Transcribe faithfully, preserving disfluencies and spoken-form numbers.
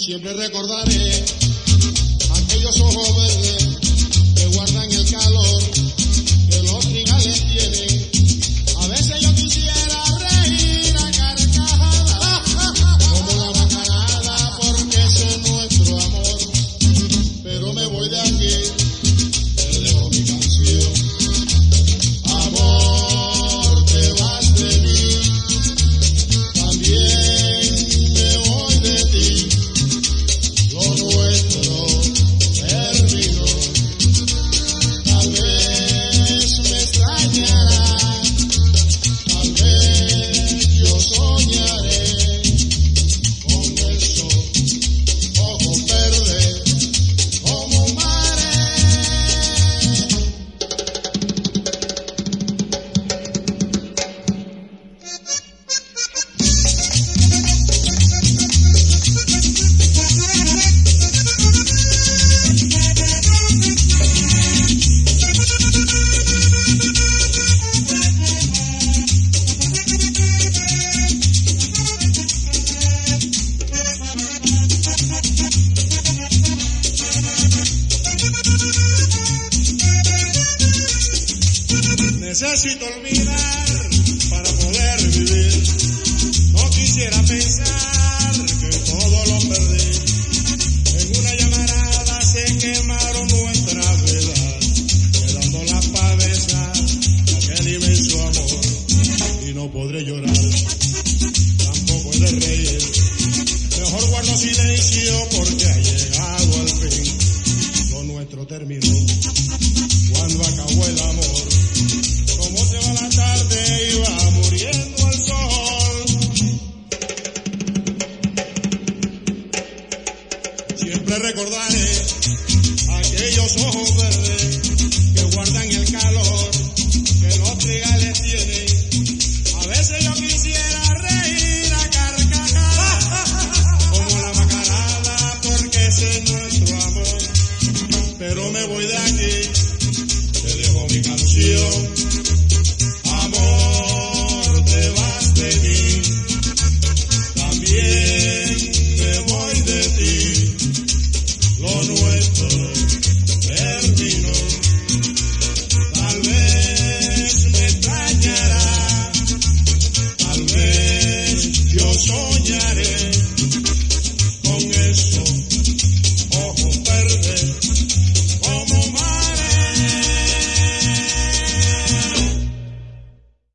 Siempre recordaré aquellos ojos verdes que guardan el calor que los trigales tienen. A veces yo quisiera reír a carcajadas como la bacanada porque ese es nuestro amor. Pero me voy de aquí, te dejo mi canción. Amor, te vas de mí, también me voy de ti. Lo nuestro terminó, tal vez me extrañará, tal vez yo soñaré con el sol, ojos verdes como mares. Necesito olvidar para poder vivir. No quisiera pensar que todo lo perdí. En una llamarada se quemaron nuestras vidas, quedando la pavesa aquel inmenso amor. Y no podré llorar, tampoco he de reír. Mejor guardo silencio porque ha llegado al fin. Lo nuestro terminó cuando acabó el amor. Como se va la tarde y va muriendo el sol. Siempre recordaré aquellos ojos verdes que guardan el calor que los trigales tienen. A veces yo quisiera